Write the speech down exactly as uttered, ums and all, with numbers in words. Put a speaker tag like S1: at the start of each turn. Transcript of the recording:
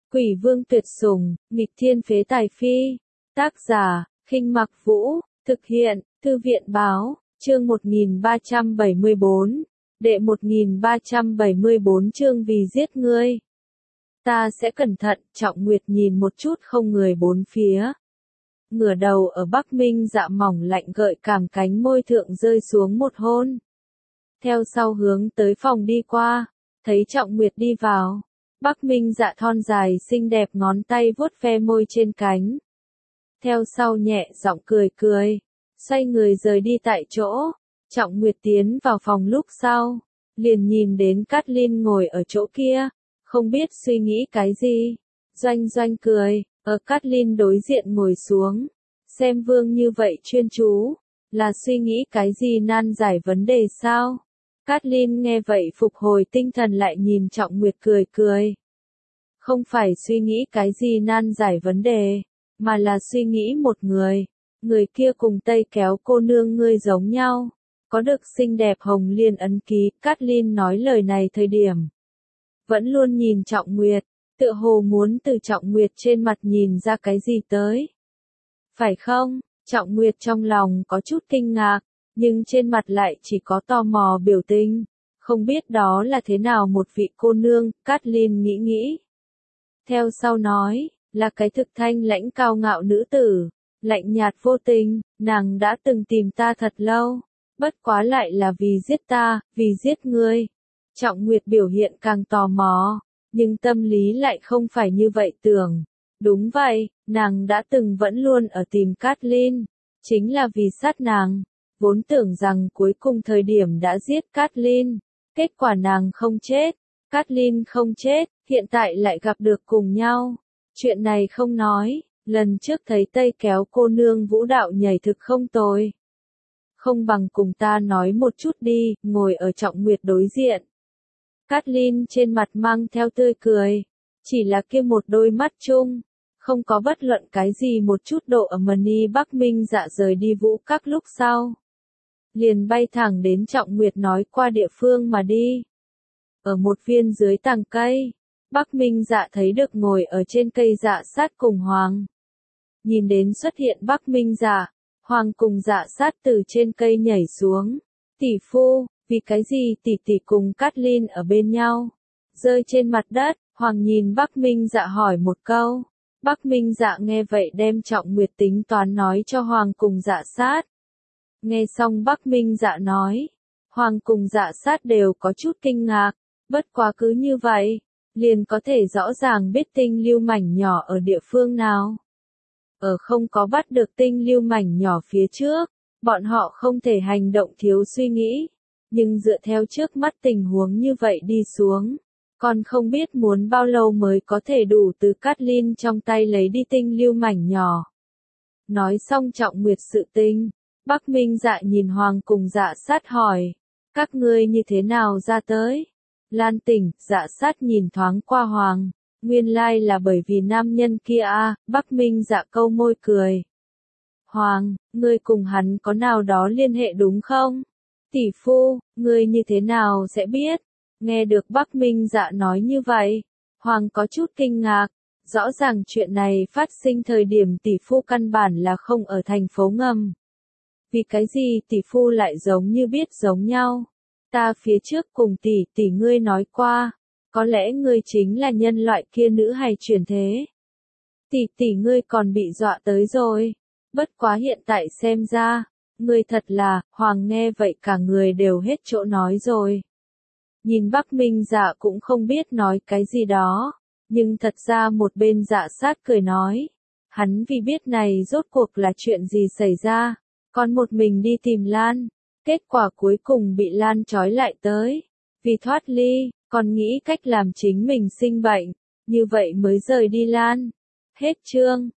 S1: Quỷ vương tuyệt sủng, nghịch thiên phế tài phi. Tác giả, Khinh Mặc Vũ, thực hiện, Thư viện báo, chương một nghìn ba trăm bảy mươi bốn, đệ một nghìn ba trăm bảy mươi bốn chương vì giết ngươi. Ta sẽ cẩn thận, Trọng Nguyệt nhìn một chút không người bốn phía. Ngửa đầu ở Bắc Minh Dạ mỏng lạnh gợi cảm cánh môi thượng rơi xuống một hôn. Theo sau hướng tới phòng đi qua, thấy Trọng Nguyệt đi vào. Bắc Minh Dạ thon dài xinh đẹp ngón tay vuốt ve môi trên cánh. Theo sau nhẹ giọng cười cười, xoay người rời đi tại chỗ. Trọng Nguyệt tiến vào phòng lúc sau, liền nhìn đến Cát Linh ngồi ở chỗ kia, không biết suy nghĩ cái gì. Doanh Doanh cười, ở Cát Linh đối diện ngồi xuống, xem Vương như vậy chuyên chú, là suy nghĩ cái gì nan giải vấn đề sao? Cát Linh nghe vậy phục hồi tinh thần lại nhìn Trọng Nguyệt cười cười. Không phải suy nghĩ cái gì nan giải vấn đề, mà là suy nghĩ một người. Người kia cùng Tây Kéo cô nương ngươi giống nhau, có được xinh đẹp hồng liên ấn ký. Cát Linh nói lời này thời điểm, vẫn luôn nhìn Trọng Nguyệt, tựa hồ muốn từ Trọng Nguyệt trên mặt nhìn ra cái gì tới. Phải không? Trọng Nguyệt trong lòng có chút kinh ngạc, nhưng trên mặt lại chỉ có tò mò biểu tình, không biết đó là thế nào một vị cô nương. Cát Linh nghĩ nghĩ. Theo sau nói, là cái thực thanh lãnh cao ngạo nữ tử, lạnh nhạt vô tình, nàng đã từng tìm ta thật lâu, bất quá lại là vì giết ta, vì giết ngươi. Trọng Nguyệt biểu hiện càng tò mò, nhưng tâm lý lại không phải như vậy tưởng. Đúng vậy, nàng đã từng vẫn luôn ở tìm Cát Linh, chính là vì sát nàng, vốn tưởng rằng cuối cùng thời điểm đã giết Cát Linh, kết quả nàng không chết, Cát Linh không chết, hiện tại lại gặp được cùng nhau. Chuyện này không nói, lần trước thấy Tây Kéo cô nương vũ đạo nhảy thực không tồi. Không bằng cùng ta nói một chút đi, ngồi ở Trọng Nguyệt đối diện. Cát Linh trên mặt mang theo tươi cười, chỉ là kia một đôi mắt chung, không có bất luận cái gì một chút độ ở mani. Bắc Minh Dạ rời đi vũ các lúc sau, liền bay thẳng đến Trọng Nguyệt nói qua địa phương mà đi. Ở một viên dưới tàng cây, Bắc Minh Dạ thấy được ngồi ở trên cây Dạ Sát cùng Hoàng. Nhìn đến xuất hiện Bắc Minh Dạ, Hoàng cùng Dạ Sát từ trên cây nhảy xuống. Tỷ phu, vì cái gì tỷ tỷ cùng Cát Linh ở bên nhau? Rơi trên mặt đất, Hoàng nhìn Bắc Minh Dạ hỏi một câu. Bắc Minh Dạ nghe vậy đem Trọng Nguyệt tính toán nói cho Hoàng cùng Dạ Sát. Nghe xong Bắc Minh Dạ nói, Hoàng cùng Dạ Sát đều có chút kinh ngạc, bất quá cứ như vậy, liền có thể rõ ràng biết tinh lưu mảnh nhỏ ở địa phương nào. Ở không có bắt được tinh lưu mảnh nhỏ phía trước, bọn họ không thể hành động thiếu suy nghĩ, nhưng dựa theo trước mắt tình huống như vậy đi xuống, còn không biết muốn bao lâu mới có thể đủ từ Cát Linh trong tay lấy đi tinh lưu mảnh nhỏ. Nói xong Trọng Nguyệt sự tình, Bắc Minh Dạ nhìn Hoàng cùng Dạ Sát hỏi, các ngươi như thế nào ra tới? Lan Tỉnh, Dạ Sát nhìn thoáng qua Hoàng, nguyên lai là bởi vì nam nhân kia a. À, Bắc Minh Dạ câu môi cười. Hoàng, ngươi cùng hắn có nào đó liên hệ đúng không? Tỷ phu, ngươi như thế nào sẽ biết? Nghe được Bắc Minh Dạ nói như vậy, Hoàng có chút kinh ngạc, rõ ràng chuyện này phát sinh thời điểm tỷ phu căn bản là không ở thành phố ngầm. Vì cái gì tỷ phu lại giống như biết giống nhau? Ta phía trước cùng tỷ tỷ ngươi nói qua, có lẽ ngươi chính là nhân loại kia nữ hài chuyển thế. Tỷ tỷ ngươi còn bị dọa tới rồi, bất quá hiện tại xem ra, ngươi thật là. Hoàng nghe vậy cả người đều hết chỗ nói rồi. Nhìn Bắc Minh Dạ cũng không biết nói cái gì đó, nhưng thật ra một bên Dạ Sát cười nói, hắn vì biết này rốt cuộc là chuyện gì xảy ra, còn một mình đi tìm Lan. Kết quả cuối cùng bị Lan trói lại tới, vì thoát ly, còn nghĩ cách làm chính mình sinh bệnh, như vậy mới rời đi Lan. Hết chương.